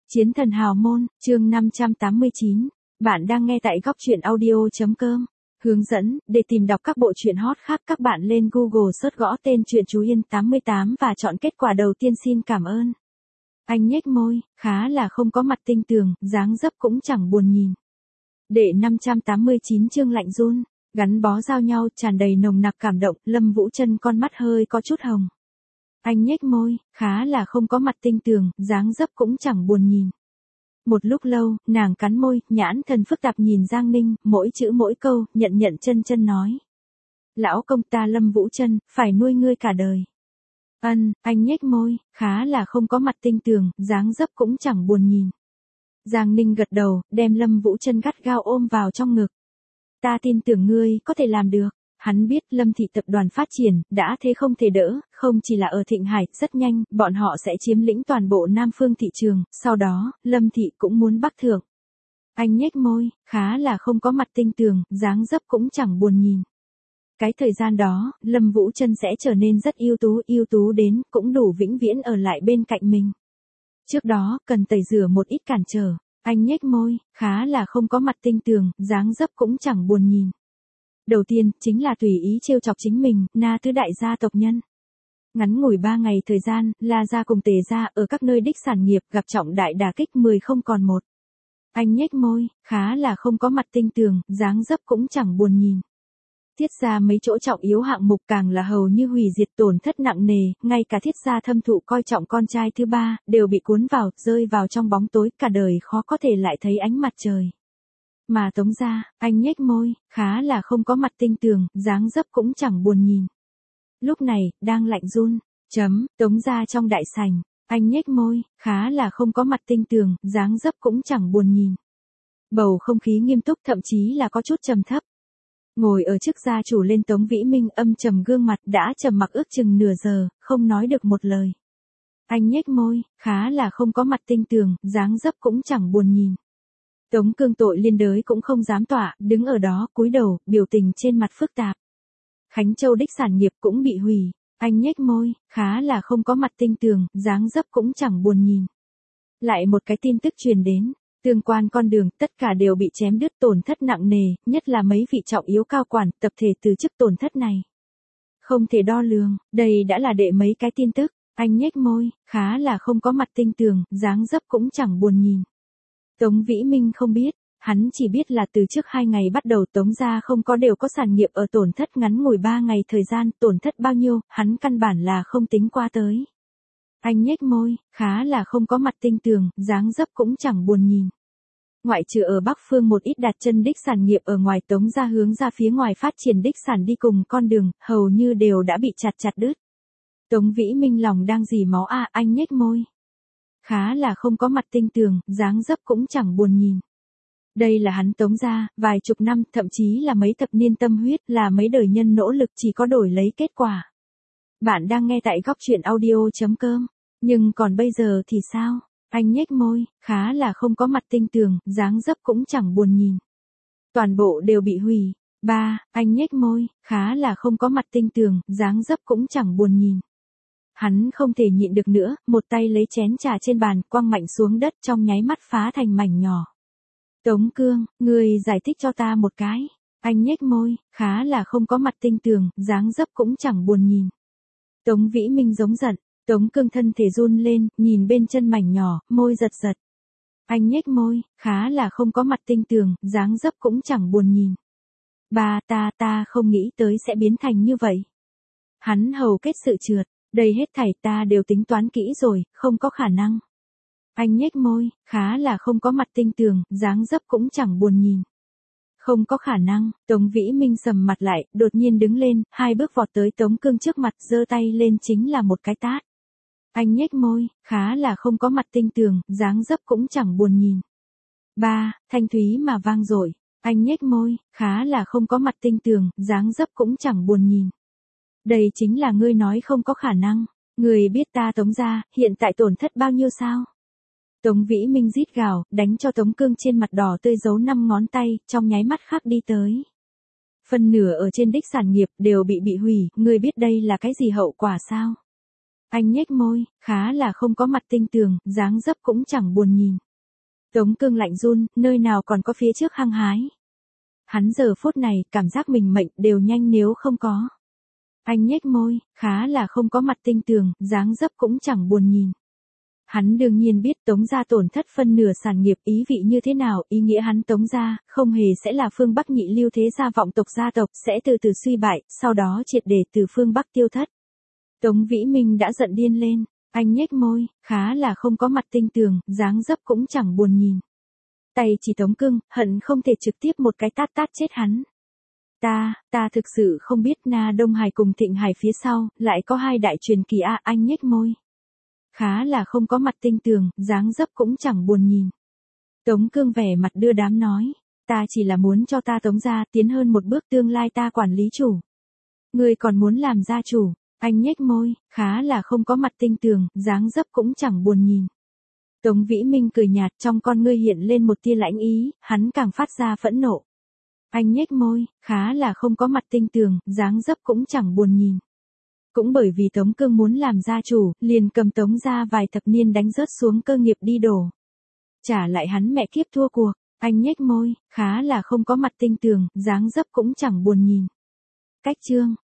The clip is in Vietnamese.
Chiến thần hào môn, chương 589. Bạn đang nghe tại góc truyện audio.com. Hướng dẫn, để tìm đọc các bộ truyện hot khác các bạn lên Google search gõ tên truyện Chú Yên 88 và chọn kết quả đầu tiên. Xin cảm ơn. Anh nhếch môi, khá là không có mặt tinh tường, dáng dấp cũng chẳng buồn nhìn. Đệ 589 chương lạnh run, gắn bó giao nhau tràn đầy nồng nặc cảm động, Lâm Vũ Trân con mắt hơi có chút hồng. Anh nhếch môi, khá là không có mặt tinh tường, dáng dấp cũng chẳng buồn nhìn. Một lúc lâu, nàng cắn môi, nhãn thần phức tạp nhìn Giang Ninh, mỗi chữ mỗi câu, nhận chân nói. Lão công ta Lâm Vũ Trân, phải nuôi ngươi cả đời. Anh nhếch môi, khá là không có mặt tinh tường, dáng dấp cũng chẳng buồn nhìn. Giang Ninh gật đầu, đem Lâm Vũ Trân gắt gao ôm vào trong ngực. Ta tin tưởng ngươi có thể làm được. Hắn biết Lâm thị tập đoàn phát triển, đã thế không thể đỡ, không chỉ là ở Thịnh Hải, rất nhanh, bọn họ sẽ chiếm lĩnh toàn bộ Nam phương thị trường, sau đó, Lâm thị cũng muốn bắc thượng. Anh nhếch môi, khá là không có mặt tinh tường, dáng dấp cũng chẳng buồn nhìn. Cái thời gian đó, Lâm Vũ Trân sẽ trở nên rất ưu tú đến, cũng đủ vĩnh viễn ở lại bên cạnh mình. Trước đó, cần tẩy rửa một ít cản trở. Anh nhếch môi, khá là không có mặt tinh tường, dáng dấp cũng chẳng buồn nhìn. Đầu tiên, chính là tùy ý trêu chọc chính mình, Na tứ đại gia tộc nhân. Ngắn ngủi 3 ngày thời gian, La gia cùng Tề gia ở các nơi đích sản nghiệp gặp trọng đại đả kích 10 không còn một. Anh nhếch môi, khá là không có mặt tinh tường, dáng dấp cũng chẳng buồn nhìn. Thiết gia mấy chỗ trọng yếu hạng mục càng là hầu như hủy diệt, tổn thất nặng nề, ngay cả Thiết gia thâm thụ coi trọng con trai thứ ba, đều bị cuốn vào, rơi vào trong bóng tối, cả đời khó có thể lại thấy ánh mặt trời. Mà Tống gia, anh nhếch môi, khá là không có mặt tinh tường, dáng dấp cũng chẳng buồn nhìn. Lúc này, đang lạnh run. Tống gia trong đại sảnh, anh nhếch môi, khá là không có mặt tinh tường, dáng dấp cũng chẳng buồn nhìn. Bầu không khí nghiêm túc, thậm chí là có chút trầm thấp. Ngồi ở trước gia chủ lên Tống Vĩ Minh âm trầm gương mặt đã trầm mặc ước chừng nửa giờ, không nói được một lời. Anh nhếch môi, khá là không có mặt tinh tường, dáng dấp cũng chẳng buồn nhìn. Tống Cương tội liên đới cũng không dám tỏa, đứng ở đó, cúi đầu, biểu tình trên mặt phức tạp. Khánh Châu đích sản nghiệp cũng bị hủy. Anh nhếch môi, khá là không có mặt tinh tường, dáng dấp cũng chẳng buồn nhìn. Lại một cái tin tức truyền đến. Tương quan con đường, tất cả đều bị chém đứt, tổn thất nặng nề, nhất là mấy vị trọng yếu cao quản, tập thể từ chức, tổn thất này không thể đo lường. Đây đã là đệ mấy cái tin tức. Anh nhếch môi, khá là không có mặt tinh tường, dáng dấp cũng chẳng buồn nhìn. Tống Vĩ Minh không biết, hắn chỉ biết là từ trước 2 ngày bắt đầu Tống gia không có đều có sản nghiệp ở tổn thất, ngắn ngủi 3 ngày thời gian, tổn thất bao nhiêu, hắn căn bản là không tính qua tới. Anh nhếch môi, khá là không có mặt tinh tường, dáng dấp cũng chẳng buồn nhìn. Ngoại trừ ở Bắc Phương một ít đặt chân đích sản nghiệp ở ngoài, Tống gia hướng ra phía ngoài phát triển đích sản đi cùng con đường, hầu như đều đã bị chặt đứt. Tống Vĩ Minh lòng đang dì máu anh nhếch môi. Khá là không có mặt tinh tường, dáng dấp cũng chẳng buồn nhìn. Đây là hắn Tống gia, vài chục năm, thậm chí là mấy thập niên tâm huyết, là mấy đời nhân nỗ lực chỉ có đổi lấy kết quả. Bạn đang nghe tại góc truyện audio.com. Nhưng còn bây giờ thì sao? Anh nhếch môi, khá là không có mặt tinh tường, dáng dấp cũng chẳng buồn nhìn. Toàn bộ đều bị hủy. Anh nhếch môi, khá là không có mặt tinh tường, dáng dấp cũng chẳng buồn nhìn. Hắn không thể nhịn được nữa, một tay lấy chén trà trên bàn, quăng mạnh xuống đất, trong nháy mắt phá thành mảnh nhỏ. Tống Cương, người giải thích cho ta một cái. Anh nhếch môi, khá là không có mặt tinh tường, dáng dấp cũng chẳng buồn nhìn. Tống Vĩ Minh giống giận. Tống Cương thân thể run lên, nhìn bên chân mảnh nhỏ, môi giật. Anh nhếch môi, khá là không có mặt tinh tường, dáng dấp cũng chẳng buồn nhìn. Ta không nghĩ tới sẽ biến thành như vậy. Hắn hầu kết sự trượt, đây hết thảy ta đều tính toán kỹ rồi, không có khả năng. Anh nhếch môi, khá là không có mặt tinh tường, dáng dấp cũng chẳng buồn nhìn. Không có khả năng. Tống Vĩ Minh sầm mặt lại, đột nhiên đứng lên, 2 bước vọt tới Tống Cương trước mặt, giơ tay lên chính là một cái tát. Anh nhếch môi, khá là không có mặt tinh tường, dáng dấp cũng chẳng buồn nhìn. Thanh thúy mà vang dội. Anh nhếch môi, khá là không có mặt tinh tường, dáng dấp cũng chẳng buồn nhìn. Đây chính là ngươi nói không có khả năng. Người biết ta Tống gia, hiện tại tổn thất bao nhiêu sao? Tống Vĩ Minh rít gào, đánh cho Tống Cương trên mặt đỏ tươi dấu 5 ngón tay, trong nháy mắt khác đi tới. Phần nửa ở trên đích sản nghiệp đều bị hủy, ngươi biết đây là cái gì hậu quả sao? Anh nhếch môi, khá là không có mặt tinh tường, dáng dấp cũng chẳng buồn nhìn. Tống Cương lạnh run, nơi nào còn có phía trước hăng hái. Hắn giờ phút này, cảm giác mình mệnh đều nhanh nếu không có. Anh nhếch môi, khá là không có mặt tinh tường, dáng dấp cũng chẳng buồn nhìn. Hắn đương nhiên biết Tống gia tổn thất phân nửa sản nghiệp, ý vị như thế nào, ý nghĩa hắn Tống gia, không hề sẽ là phương Bắc nhị lưu thế gia vọng tộc gia tộc, sẽ từ từ suy bại, sau đó triệt để từ phương Bắc tiêu thất. Tống Vĩ Minh đã giận điên lên, anh nhếch môi, khá là không có mặt tinh tường, dáng dấp cũng chẳng buồn nhìn. Tay chỉ Tống Cương, hận không thể trực tiếp một cái tát chết hắn. Ta thực sự không biết Na Đông Hải cùng Thịnh Hải phía sau, lại có hai đại truyền kỳ a. Anh nhếch môi. Khá là không có mặt tinh tường, dáng dấp cũng chẳng buồn nhìn. Tống Cương vẻ mặt đưa đám nói, ta chỉ là muốn cho ta Tống gia tiến hơn một bước, tương lai ta quản lý chủ. Ngươi còn muốn làm gia chủ, anh nhếch môi, khá là không có mặt tinh tường, dáng dấp cũng chẳng buồn nhìn. Tống Vĩ Minh cười nhạt, trong con ngươi hiện lên một tia lãnh ý, hắn càng phát ra phẫn nộ. Anh nhếch môi, khá là không có mặt tinh tường, dáng dấp cũng chẳng buồn nhìn. Cũng bởi vì Tống Cương muốn làm gia chủ, liền cầm Tống gia vài thập niên đánh rớt xuống cơ nghiệp đi đổ. Trả lại hắn mẹ kiếp thua cuộc, anh nhếch môi, khá là không có mặt tinh tường, dáng dấp cũng chẳng buồn nhìn. Cách chương